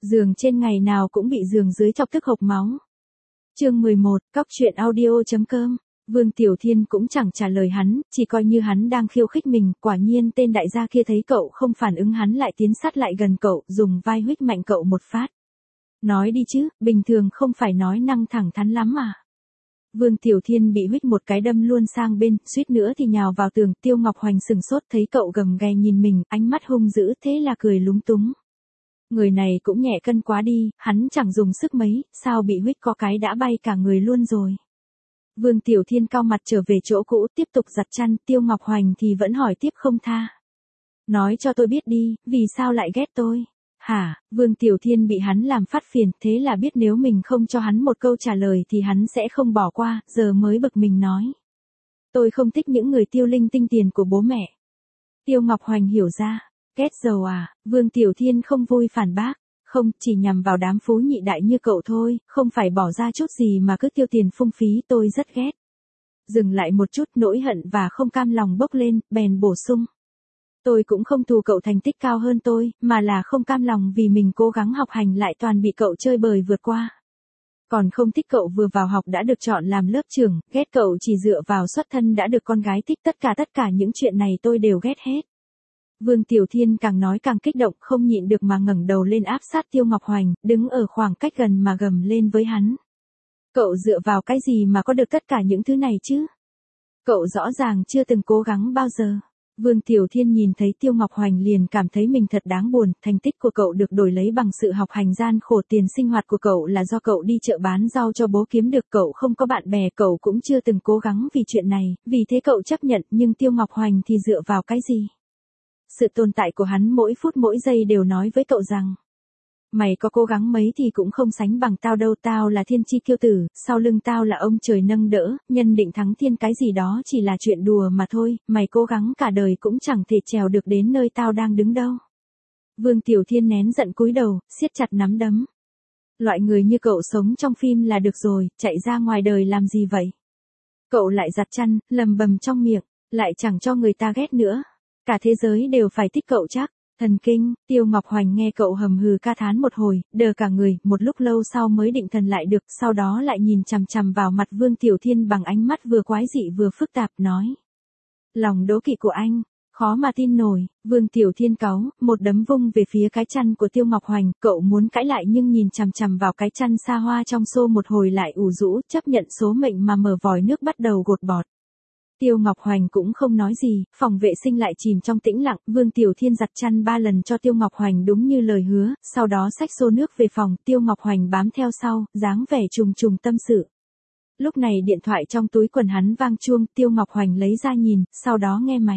Giường trên ngày nào cũng bị giường dưới chọc tức hộc máu. Chương 11, Cóc truyện audio.com. Vương Tiểu Thiên cũng chẳng trả lời hắn, chỉ coi như hắn đang khiêu khích mình, quả nhiên tên đại gia kia thấy cậu không phản ứng hắn lại tiến sát lại gần cậu, dùng vai huých mạnh cậu một phát. Nói đi chứ, bình thường không phải nói năng thẳng thắn lắm à. Vương Tiểu Thiên bị huých một cái đâm luôn sang bên, suýt nữa thì nhào vào tường. Tiêu Ngọc Hoành sừng sốt thấy cậu gầm ghè nhìn mình, ánh mắt hung dữ, thế là cười lúng túng. Người này cũng nhẹ cân quá đi, hắn chẳng dùng sức mấy, sao bị huých có cái đã bay cả người luôn rồi. Vương Tiểu Thiên cau mặt trở về chỗ cũ, tiếp tục giặt chăn. Tiêu Ngọc Hoành thì vẫn hỏi tiếp không tha. Nói cho tôi biết đi, vì sao lại ghét tôi? Hả? Vương Tiểu Thiên bị hắn làm phát phiền, thế là biết nếu mình không cho hắn một câu trả lời thì hắn sẽ không bỏ qua, giờ mới bực mình nói. Tôi không thích những người tiêu linh tinh tiền của bố mẹ. Tiêu Ngọc Hoành hiểu ra. Ghét giàu à? Vương Tiểu Thiên không vui phản bác. Không, chỉ nhằm vào đám phú nhị đại như cậu thôi, không phải bỏ ra chút gì mà cứ tiêu tiền phung phí, tôi rất ghét. Dừng lại một chút, nỗi hận và không cam lòng bốc lên, bèn bổ sung. Tôi cũng không thù cậu thành tích cao hơn tôi, mà là không cam lòng vì mình cố gắng học hành lại toàn bị cậu chơi bời vượt qua. Còn không thích cậu vừa vào học đã được chọn làm lớp trưởng, ghét cậu chỉ dựa vào xuất thân đã được con gái thích, tất cả những chuyện này tôi đều ghét hết. Vương Tiểu Thiên càng nói càng kích động, không nhịn được mà ngẩng đầu lên áp sát Tiêu Ngọc Hoành, đứng ở khoảng cách gần mà gầm lên với hắn. Cậu dựa vào cái gì mà có được tất cả những thứ này chứ? Cậu rõ ràng chưa từng cố gắng bao giờ. Vương Tiểu Thiên nhìn thấy Tiêu Ngọc Hoành liền cảm thấy mình thật đáng buồn, thành tích của cậu được đổi lấy bằng sự học hành gian khổ, tiền sinh hoạt của cậu là do cậu đi chợ bán rau cho bố kiếm được, cậu không có bạn bè, cậu cũng chưa từng cố gắng vì chuyện này, vì thế cậu chấp nhận, nhưng Tiêu Ngọc Hoành thì dựa vào cái gì? Sự tồn tại của hắn mỗi phút mỗi giây đều nói với cậu rằng, mày có cố gắng mấy thì cũng không sánh bằng tao đâu, tao là thiên chi kiêu tử, sau lưng tao là ông trời nâng đỡ, nhân định thắng thiên cái gì đó chỉ là chuyện đùa mà thôi, mày cố gắng cả đời cũng chẳng thể trèo được đến nơi tao đang đứng đâu. Vương Tiểu Thiên nén giận cúi đầu, siết chặt nắm đấm. Loại người như cậu sống trong phim là được rồi, chạy ra ngoài đời làm gì vậy? Cậu lại giặt chăn, lầm bầm trong miệng, lại chẳng cho người ta ghét nữa. Cả thế giới đều phải thích cậu chắc. Thần kinh. Tiêu Ngọc Hoành nghe cậu hầm hừ ca thán một hồi, đờ cả người, một lúc lâu sau mới định thần lại được, sau đó lại nhìn chằm chằm vào mặt Vương Tiểu Thiên bằng ánh mắt vừa quái dị vừa phức tạp, nói. Lòng đố kỵ của anh, khó mà tin nổi. Vương Tiểu Thiên cáu, một đấm vung về phía cái chăn của Tiêu Ngọc Hoành, cậu muốn cãi lại nhưng nhìn chằm chằm vào cái chăn xa hoa trong xô một hồi lại ủ rũ, chấp nhận số mệnh mà mở vòi nước bắt đầu gột bọt. Tiêu Ngọc Hoành cũng không nói gì, phòng vệ sinh lại chìm trong tĩnh lặng, Vương Tiểu Thiên giặt chăn 3 lần cho Tiêu Ngọc Hoành đúng như lời hứa, sau đó xách xô nước về phòng, Tiêu Ngọc Hoành bám theo sau, dáng vẻ trùng trùng tâm sự. Lúc này điện thoại trong túi quần hắn vang chuông, Tiêu Ngọc Hoành lấy ra nhìn, sau đó nghe máy.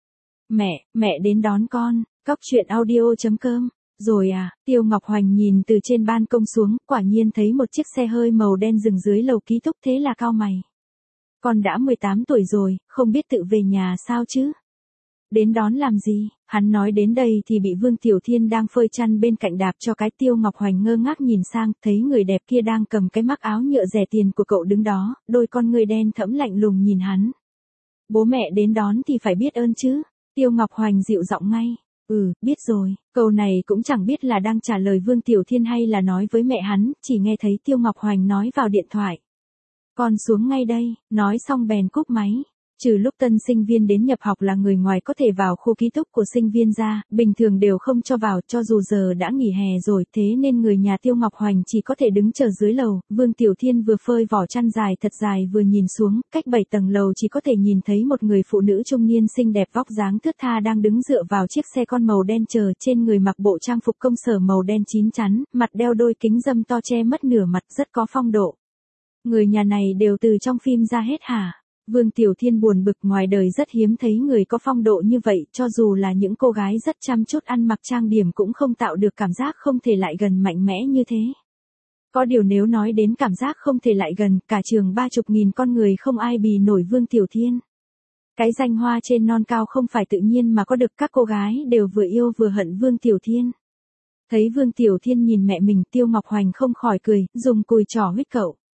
Mẹ đến đón con, Cóc truyện audio.com. Rồi à? Tiêu Ngọc Hoành nhìn từ trên ban công xuống, quả nhiên thấy một chiếc xe hơi màu đen dừng dưới lầu ký túc, thế là cau mày. Con đã 18 tuổi rồi, không biết tự về nhà sao chứ? Đến đón làm gì? Hắn nói đến đây thì bị Vương Tiểu Thiên đang phơi chăn bên cạnh đạp cho cái. Tiêu Ngọc Hoành ngơ ngác nhìn sang, thấy người đẹp kia đang cầm cái mắc áo nhựa rẻ tiền của cậu đứng đó, đôi con người đen thẫm lạnh lùng nhìn hắn. Bố mẹ đến đón thì phải biết ơn chứ? Tiêu Ngọc Hoành dịu giọng ngay. Biết rồi. Câu này cũng chẳng biết là đang trả lời Vương Tiểu Thiên hay là nói với mẹ hắn, chỉ nghe thấy Tiêu Ngọc Hoành nói vào điện thoại. Con xuống ngay đây, nói xong bèn cúp máy. Trừ lúc tân sinh viên đến nhập học là người ngoài có thể vào khu ký túc của sinh viên ra, bình thường đều không cho vào, cho dù giờ đã nghỉ hè rồi, thế nên người nhà Tiêu Ngọc Hoành chỉ có thể đứng chờ dưới lầu. Vương Tiểu Thiên vừa phơi vỏ chăn dài thật dài vừa nhìn xuống, cách 7 tầng lầu chỉ có thể nhìn thấy một người phụ nữ trung niên xinh đẹp vóc dáng thướt tha đang đứng dựa vào chiếc xe con màu đen chờ, trên người mặc bộ trang phục công sở màu đen chín chắn, mặt đeo đôi kính râm to che mất nửa mặt, rất có phong độ. Người nhà này đều từ trong phim ra hết hả? Vương Tiểu Thiên buồn bực, ngoài đời rất hiếm thấy người có phong độ như vậy, cho dù là những cô gái rất chăm chút ăn mặc trang điểm cũng không tạo được cảm giác không thể lại gần mạnh mẽ như thế. Có điều nếu nói đến cảm giác không thể lại gần, cả trường 30.000 con người không ai bì nổi Vương Tiểu Thiên. Cái danh hoa trên non cao không phải tự nhiên mà có được, các cô gái đều vừa yêu vừa hận Vương Tiểu Thiên. Thấy Vương Tiểu Thiên nhìn mẹ mình, Tiêu Ngọc Hoành không khỏi cười, dùng cùi trỏ huých cậu.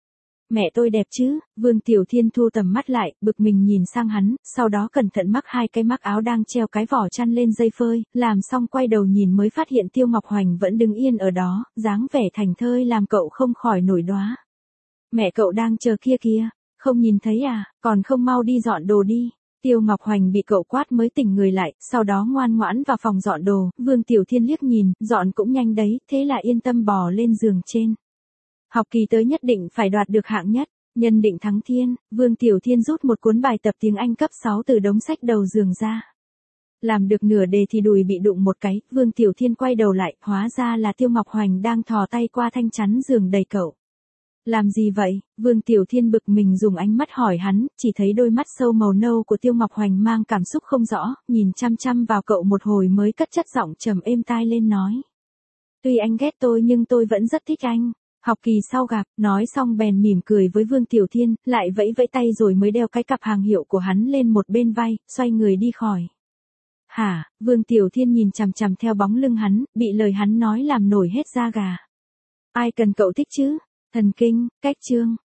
Mẹ tôi đẹp chứ? Vương Tiểu Thiên thu tầm mắt lại, bực mình nhìn sang hắn, sau đó cẩn thận mắc hai cái mắc áo đang treo cái vỏ chăn lên dây phơi, làm xong quay đầu nhìn mới phát hiện Tiêu Ngọc Hoành vẫn đứng yên ở đó, dáng vẻ thành thơi làm cậu không khỏi nổi đoá. Mẹ cậu đang chờ kia kìa, không nhìn thấy à, còn không mau đi dọn đồ đi. Tiêu Ngọc Hoành bị cậu quát mới tỉnh người lại, sau đó ngoan ngoãn vào phòng dọn đồ, Vương Tiểu Thiên liếc nhìn, dọn cũng nhanh đấy, thế là yên tâm bò lên giường trên. Học kỳ tới nhất định phải đoạt được hạng nhất, nhân định thắng thiên, Vương Tiểu Thiên rút một cuốn bài tập tiếng Anh cấp 6 từ đống sách đầu giường ra. Làm được nửa đề thì đùi bị đụng một cái, Vương Tiểu Thiên quay đầu lại, hóa ra là Tiêu Ngọc Hoành đang thò tay qua thanh chắn giường đẩy cậu. Làm gì vậy? Vương Tiểu Thiên bực mình dùng ánh mắt hỏi hắn, chỉ thấy đôi mắt sâu màu nâu của Tiêu Ngọc Hoành mang cảm xúc không rõ, nhìn chăm chăm vào cậu một hồi mới cất chất giọng trầm êm tai lên nói. Tuy anh ghét tôi nhưng tôi vẫn rất thích anh. Học kỳ sau gặp, nói xong bèn mỉm cười với Vương Tiểu Thiên, lại vẫy vẫy tay rồi mới đeo cái cặp hàng hiệu của hắn lên một bên vai, xoay người đi khỏi. Hả? Vương Tiểu Thiên nhìn chằm chằm theo bóng lưng hắn, bị lời hắn nói làm nổi hết da gà. Ai cần cậu thích chứ? Thần kinh, cách chương.